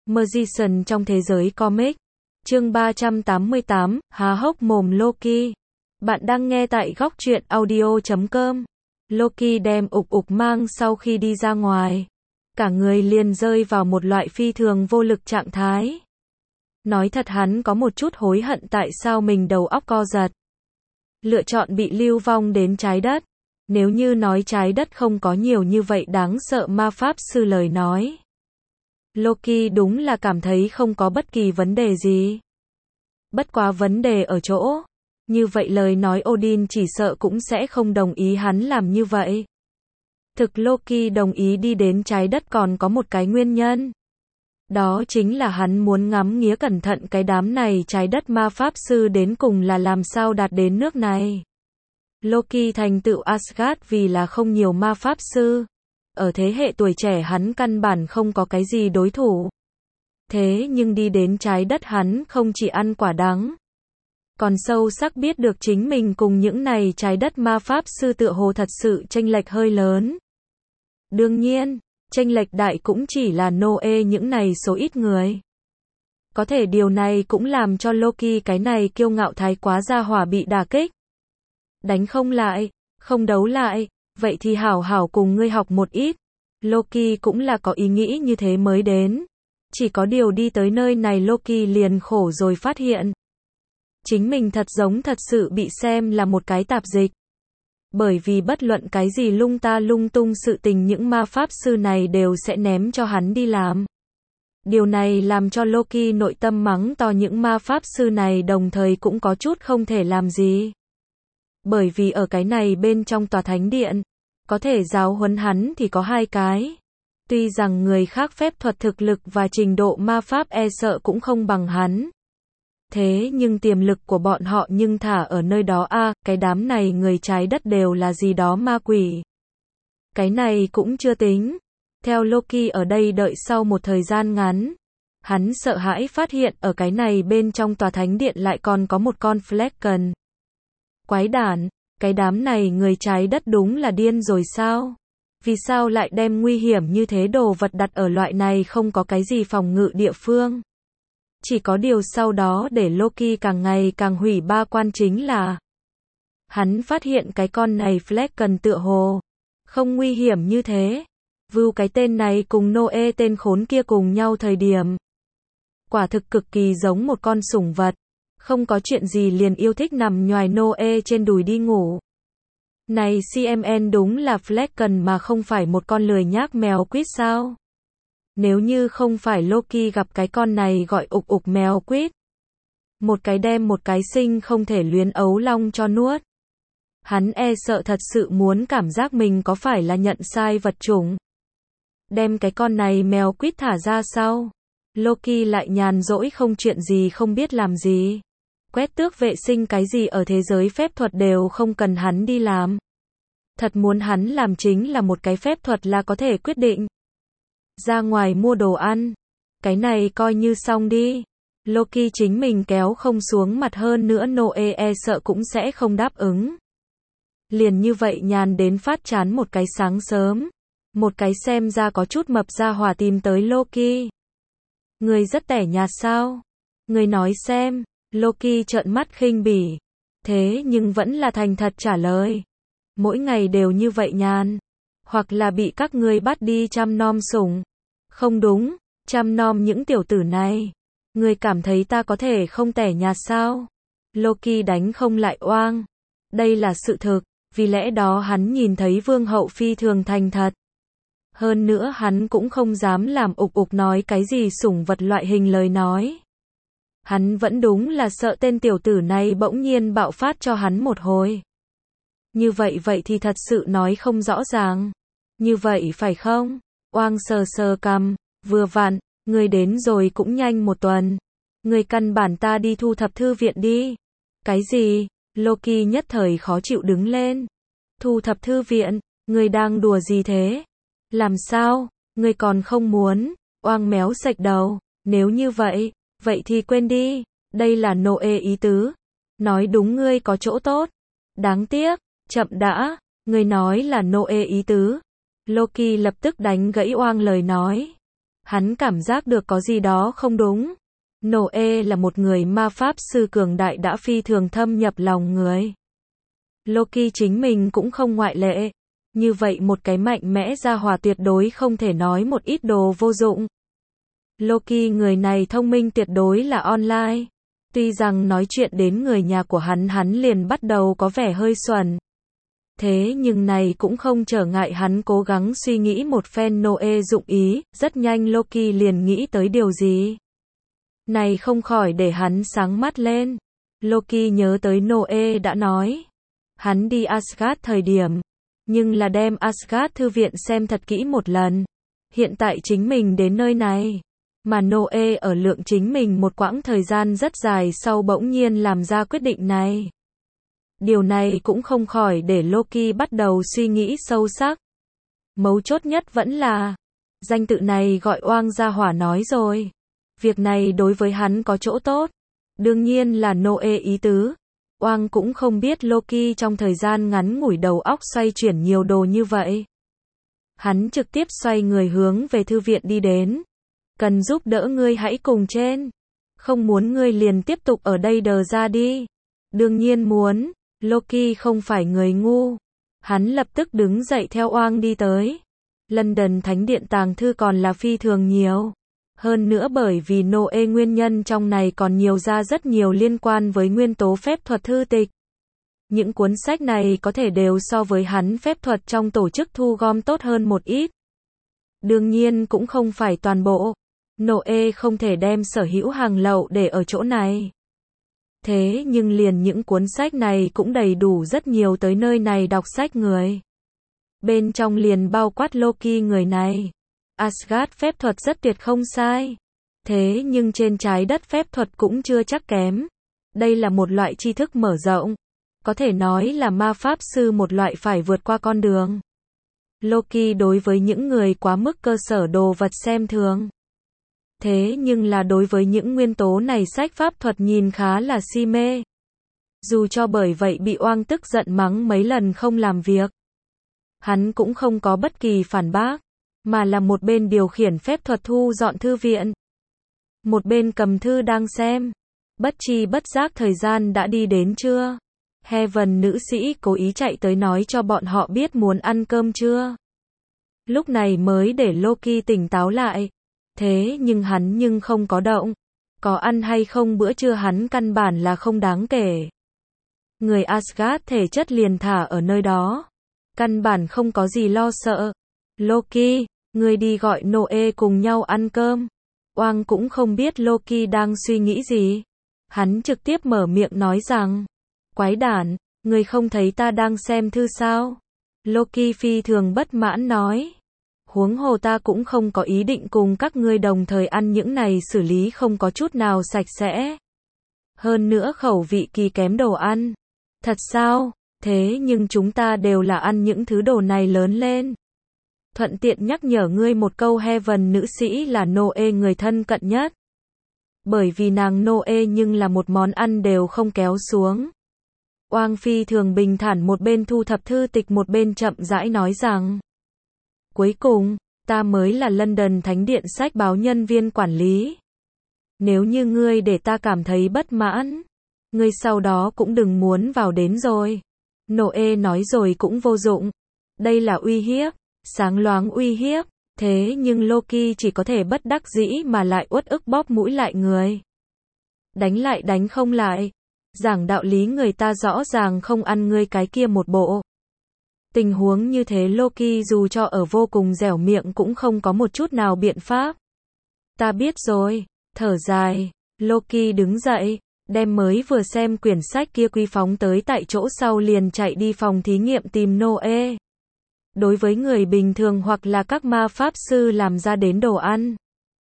Magician trong thế giới comic. Chương 388, há hốc mồm Loki. Bạn đang nghe tại góc truyện audio.com. Loki đem ục ục mang sau khi đi ra ngoài. Cả người liền rơi vào một loại phi thường vô lực trạng thái. Nói thật hắn có một chút hối hận tại sao mình đầu óc co giật. Lựa chọn bị lưu vong đến trái đất. Nếu như nói trái đất không có nhiều như vậy đáng sợ ma pháp sư lời nói. Loki đúng là cảm thấy không có bất kỳ vấn đề gì. Bất quá vấn đề ở chỗ. Như vậy lời nói Odin chỉ sợ cũng sẽ không đồng ý hắn làm như vậy. Thực Loki đồng ý đi đến trái đất còn có một cái nguyên nhân. Đó chính là hắn muốn ngắm nghía cẩn thận cái đám này trái đất ma pháp sư đến cùng là làm sao đạt đến nước này. Loki thành tựu Asgard vì là không nhiều ma pháp sư. Ở thế hệ tuổi trẻ hắn căn bản không có cái gì đối thủ. Thế nhưng đi đến trái đất hắn không chỉ ăn quả đắng. Còn sâu sắc biết được chính mình cùng những này trái đất ma pháp sư tựa hồ thật sự chênh lệch hơi lớn. Đương nhiên, chênh lệch đại cũng chỉ là Noe những này số ít người. Có thể điều này cũng làm cho Loki cái này kiêu ngạo thái quá gia hỏa bị đả kích. Đánh không lại, không đấu lại, vậy thì hảo hảo cùng ngươi học một ít. Loki cũng là có ý nghĩ như thế mới đến. Chỉ có điều đi tới nơi này Loki liền khổ rồi phát hiện. Chính mình thật giống thật sự bị xem là một cái tạp dịch. Bởi vì bất luận cái gì lung ta lung tung sự tình những ma pháp sư này đều sẽ ném cho hắn đi làm. Điều này làm cho Loki nội tâm mắng to những ma pháp sư này đồng thời cũng có chút không thể làm gì. Bởi vì ở cái này bên trong tòa thánh điện, có thể giáo huấn hắn thì có hai cái. Tuy rằng người khác phép thuật thực lực và trình độ ma pháp e sợ cũng không bằng hắn. Thế nhưng tiềm lực của bọn họ nhưng thả ở nơi đó cái đám này người trái đất đều là gì đó ma quỷ. Cái này cũng chưa tính. Theo Loki ở đây đợi sau một thời gian ngắn. Hắn sợ hãi phát hiện ở cái này bên trong tòa thánh điện lại còn có một con Flecken. Quái đản, cái đám này người trái đất đúng là điên rồi sao? Vì sao lại đem nguy hiểm như thế đồ vật đặt ở loại này không có cái gì phòng ngự địa phương? Chỉ có điều sau đó để Loki càng ngày càng hủy ba quan chính là hắn phát hiện cái con này Flecken tựa hồ không nguy hiểm như thế. Vưu cái tên này cùng Noe tên khốn kia cùng nhau thời điểm. Quả thực cực kỳ giống một con sủng vật. Không có chuyện gì liền yêu thích nằm nhoài Noe trên đùi đi ngủ. Này CMN đúng là Flecken mà không phải một con lười nhác mèo quýt sao? Nếu như không phải Loki gặp cái con này gọi ục ục mèo quýt. Một cái đem một cái sinh không thể luyến ấu long cho nuốt. Hắn e sợ thật sự muốn cảm giác mình có phải là nhận sai vật chủng. Đem cái con này mèo quýt thả ra sau. Loki lại nhàn rỗi không chuyện gì không biết làm gì. Quét tước vệ sinh cái gì ở thế giới phép thuật đều không cần hắn đi làm. Thật muốn hắn làm chính là một cái phép thuật là có thể quyết định. Ra ngoài mua đồ ăn. Cái này coi như xong đi. Loki chính mình kéo không xuống mặt hơn nữa Noe e sợ cũng sẽ không đáp ứng. Liền như vậy nhàn đến phát chán một cái sáng sớm. Một cái xem ra có chút mập ra hỏa tìm tới Loki. Người rất tẻ nhạt sao? Người nói xem. Loki trợn mắt khinh bỉ. Thế nhưng vẫn là thành thật trả lời. Mỗi ngày đều như vậy nhàn. Hoặc là bị các ngươi bắt đi chăm nom sủng. Không đúng, chăm nom những tiểu tử này. Người cảm thấy ta có thể không tẻ nhạt sao? Loki đánh không lại oang. Đây là sự thực, vì lẽ đó hắn nhìn thấy vương hậu phi thường thành thật. Hơn nữa hắn cũng không dám làm ục ục nói cái gì sủng vật loại hình lời nói. Hắn vẫn đúng là sợ tên tiểu tử này bỗng nhiên bạo phát cho hắn một hồi. Như vậy thì thật sự nói không rõ ràng. Như vậy phải không? Oang sờ sờ cằm, vừa vặn, người đến rồi cũng nhanh một tuần. Người căn bản ta đi thu thập thư viện đi. Cái gì? Loki nhất thời khó chịu đứng lên. Thu thập thư viện, người đang đùa gì thế? Làm sao? Người còn không muốn? Oang méo sạch đầu, nếu như vậy thì quên đi. Đây là Noe ý tứ. Nói đúng ngươi có chỗ tốt. Đáng tiếc, chậm đã, ngươi nói là Noe ý tứ. Loki lập tức đánh gãy Oang lời nói. Hắn cảm giác được có gì đó không đúng. Noe là một người ma pháp sư cường đại đã phi thường thâm nhập lòng người. Loki chính mình cũng không ngoại lệ. Như vậy một cái mạnh mẽ gia hỏa tuyệt đối không thể nói một ít đồ vô dụng. Loki người này thông minh tuyệt đối là online. Tuy rằng nói chuyện đến người nhà của hắn liền bắt đầu có vẻ hơi xuẩn. Thế nhưng này cũng không trở ngại hắn cố gắng suy nghĩ một phen Noe dụng ý, rất nhanh Loki liền nghĩ tới điều gì. Này không khỏi để hắn sáng mắt lên. Loki nhớ tới Noe đã nói. Hắn đi Asgard thời điểm, nhưng là đem Asgard thư viện xem thật kỹ một lần. Hiện tại chính mình đến nơi này. Mà Noe ở lượng chính mình một quãng thời gian rất dài sau bỗng nhiên làm ra quyết định này. Điều này cũng không khỏi để Loki bắt đầu suy nghĩ sâu sắc. Mấu chốt nhất vẫn là, danh tự này gọi oang gia hỏa nói rồi. Việc này đối với hắn có chỗ tốt. Đương nhiên là Noe ý tứ. Oang cũng không biết Loki trong thời gian ngắn ngủi đầu óc xoay chuyển nhiều đồ như vậy. Hắn trực tiếp xoay người hướng về thư viện đi đến. Cần giúp đỡ ngươi hãy cùng trên. Không muốn ngươi liền tiếp tục ở đây đờ ra đi. Đương nhiên muốn. Loki không phải người ngu. Hắn lập tức đứng dậy theo Oang đi tới. London Thánh Điện tàng thư còn là phi thường nhiều. Hơn nữa bởi vì Noe nguyên nhân trong này còn nhiều ra rất nhiều liên quan với nguyên tố phép thuật thư tịch. Những cuốn sách này có thể đều so với hắn phép thuật trong tổ chức thu gom tốt hơn một ít. Đương nhiên cũng không phải toàn bộ. Noe không thể đem sở hữu hàng lậu để ở chỗ này. Thế nhưng liền những cuốn sách này cũng đầy đủ rất nhiều tới nơi này đọc sách người. Bên trong liền bao quát Loki người này. Asgard phép thuật rất tuyệt không sai. Thế nhưng trên trái đất phép thuật cũng chưa chắc kém. Đây là một loại tri thức mở rộng. Có thể nói là ma pháp sư một loại phải vượt qua con đường. Loki đối với những người quá mức cơ sở đồ vật xem thường. Thế nhưng là đối với những nguyên tố này sách pháp thuật nhìn khá là si mê. Dù cho bởi vậy bị Oang tức giận mắng mấy lần không làm việc. Hắn cũng không có bất kỳ phản bác, mà là một bên điều khiển phép thuật thu dọn thư viện. Một bên cầm thư đang xem. Bất chi bất giác thời gian đã đi đến trưa. Heaven nữ sĩ cố ý chạy tới nói cho bọn họ biết muốn ăn cơm trưa. Lúc này mới để Loki tỉnh táo lại. Thế nhưng không có động. Có ăn hay không bữa trưa hắn căn bản là không đáng kể. Người Asgard thể chất liền thả ở nơi đó. Căn bản không có gì lo sợ. Loki, người đi gọi Noe cùng nhau ăn cơm. Oang cũng không biết Loki đang suy nghĩ gì. Hắn trực tiếp mở miệng nói rằng. Quái đản, người không thấy ta đang xem thư sao? Loki phi thường bất mãn nói. Huống hồ ta cũng không có ý định cùng các ngươi đồng thời ăn những này xử lý không có chút nào sạch sẽ. Hơn nữa khẩu vị kỳ kém đồ ăn. Thật sao? Thế nhưng chúng ta đều là ăn những thứ đồ này lớn lên. Thuận tiện nhắc nhở ngươi một câu Heaven nữ sĩ là Noe người thân cận nhất. Bởi vì nàng Noe nhưng là một món ăn đều không kéo xuống. Oang phi thường bình thản một bên thu thập thư tịch một bên chậm rãi nói rằng. Cuối cùng, ta mới là London Thánh Điện sách báo nhân viên quản lý. Nếu như ngươi để ta cảm thấy bất mãn, ngươi sau đó cũng đừng muốn vào đến rồi. Noe nói rồi cũng vô dụng. Đây là uy hiếp, sáng loáng uy hiếp. Thế nhưng Loki chỉ có thể bất đắc dĩ mà lại uất ức bóp mũi lại người. Đánh lại đánh không lại. Giảng đạo lý người ta rõ ràng không ăn ngươi cái kia một bộ. Tình huống như thế Loki dù cho ở vô cùng dẻo miệng cũng không có một chút nào biện pháp. Ta biết rồi, thở dài, Loki đứng dậy, đem mới vừa xem quyển sách kia quy phóng tới tại chỗ sau liền chạy đi phòng thí nghiệm tìm Noe. Đối với người bình thường hoặc là các ma pháp sư làm ra đến đồ ăn,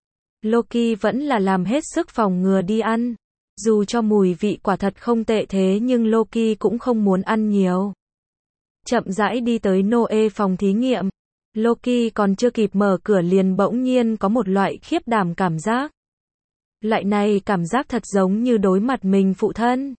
Loki vẫn là làm hết sức phòng ngừa đi ăn. Dù cho mùi vị quả thật không tệ thế nhưng Loki cũng không muốn ăn nhiều. Chậm rãi đi tới Noe phòng thí nghiệm. Loki còn chưa kịp mở cửa liền bỗng nhiên có một loại khiếp đảm cảm giác. Loại này cảm giác thật giống như đối mặt mình phụ thân.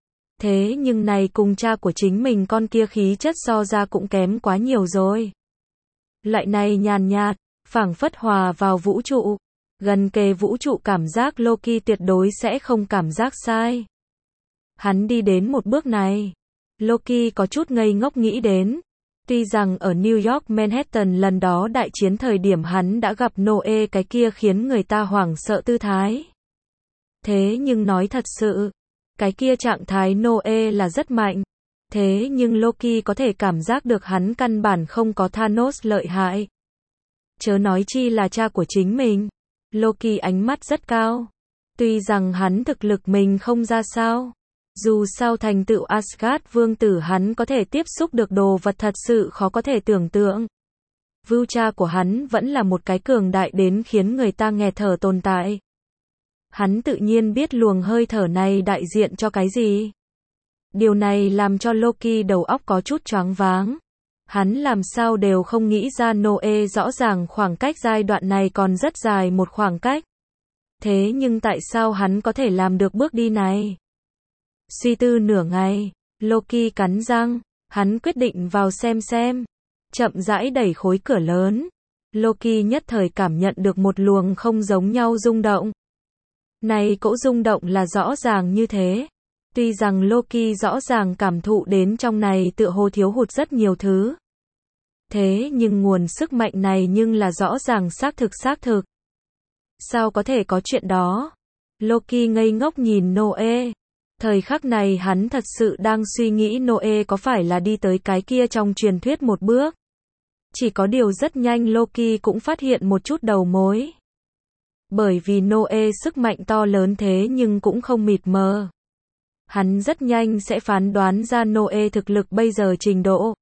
Thế nhưng này cùng cha của chính mình con kia khí chất so ra cũng kém quá nhiều rồi. Loại này nhàn nhạt, phảng phất hòa vào vũ trụ, gần kề vũ trụ, cảm giác Loki tuyệt đối sẽ không cảm giác sai. Hắn đi đến một bước này, Loki có chút ngây ngốc nghĩ đến. Tuy rằng ở New York Manhattan lần đó đại chiến thời điểm hắn đã gặp Noe, cái kia khiến người ta hoảng sợ tư thái. Thế nhưng nói thật sự, cái kia trạng thái Noe là rất mạnh. Thế nhưng Loki có thể cảm giác được hắn căn bản không có Thanos lợi hại. Chớ nói chi là cha của chính mình. Loki ánh mắt rất cao. Tuy rằng hắn thực lực mình không ra sao. Dù sao thành tựu Asgard vương tử hắn có thể tiếp xúc được đồ vật thật sự khó có thể tưởng tượng. Vưu cha của hắn vẫn là một cái cường đại đến khiến người ta nghẹt thở tồn tại. Hắn tự nhiên biết luồng hơi thở này đại diện cho cái gì. Điều này làm cho Loki đầu óc có chút choáng váng. Hắn làm sao đều không nghĩ ra Noe rõ ràng khoảng cách giai đoạn này còn rất dài một khoảng cách. Thế nhưng tại sao hắn có thể làm được bước đi này? Suy tư nửa ngày, Loki cắn răng, hắn quyết định vào xem. Chậm rãi đẩy khối cửa lớn. Loki nhất thời cảm nhận được một luồng không giống nhau rung động. Này cỗ rung động là rõ ràng như thế. Tuy rằng Loki rõ ràng cảm thụ đến trong này tựa hồ thiếu hụt rất nhiều thứ. Thế nhưng nguồn sức mạnh này nhưng là rõ ràng xác thực. Sao có thể có chuyện đó? Loki ngây ngốc nhìn Noe. Thời khắc này hắn thật sự đang suy nghĩ Noe có phải là đi tới cái kia trong truyền thuyết một bước. Chỉ có điều rất nhanh Loki cũng phát hiện một chút đầu mối. Bởi vì Noe sức mạnh to lớn thế nhưng cũng không mịt mờ. Hắn rất nhanh sẽ phán đoán ra Noe thực lực bây giờ trình độ.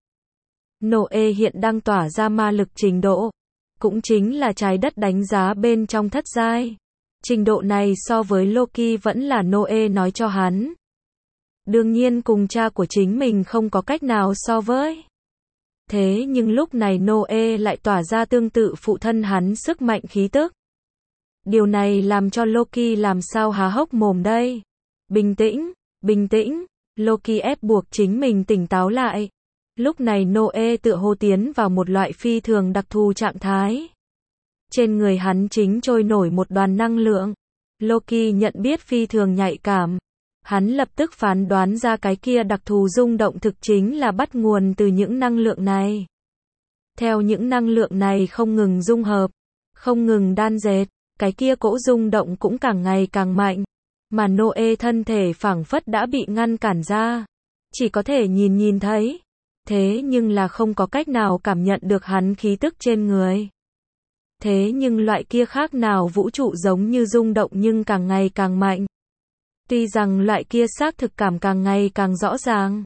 Noe hiện đang tỏa ra ma lực trình độ. Cũng chính là trái đất đánh giá bên trong thất giai. Trình độ này so với Loki vẫn là Noe nói cho hắn. Đương nhiên cùng cha của chính mình không có cách nào so với. Thế nhưng lúc này Noe lại tỏa ra tương tự phụ thân hắn sức mạnh khí tức. Điều này làm cho Loki làm sao há hốc mồm đây. Bình tĩnh, Loki ép buộc chính mình tỉnh táo lại. Lúc này Noe tựa hồ tiến vào một loại phi thường đặc thù trạng thái. Trên người hắn chính trôi nổi một đoàn năng lượng. Loki nhận biết phi thường nhạy cảm. Hắn lập tức phán đoán ra cái kia đặc thù rung động thực chính là bắt nguồn từ những năng lượng này. Theo những năng lượng này không ngừng dung hợp, không ngừng đan dệt, cái kia cỗ rung động cũng càng ngày càng mạnh. Mà Noe thân thể phảng phất đã bị ngăn cản ra. Chỉ có thể nhìn thấy. Thế nhưng là không có cách nào cảm nhận được hắn khí tức trên người. Thế nhưng loại kia khác nào vũ trụ giống như rung động nhưng càng ngày càng mạnh. Tuy rằng loại kia xác thực cảm càng ngày càng rõ ràng.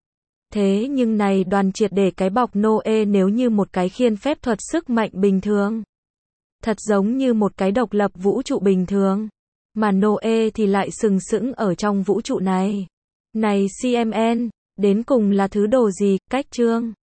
Thế nhưng này đoàn triệt để cái bọc Noe nếu như một cái khiên phép thuật sức mạnh bình thường. Thật giống như một cái độc lập vũ trụ bình thường. Mà Noe thì lại sừng sững ở trong vũ trụ này. Này CMN, đến cùng là thứ đồ gì? Cách chương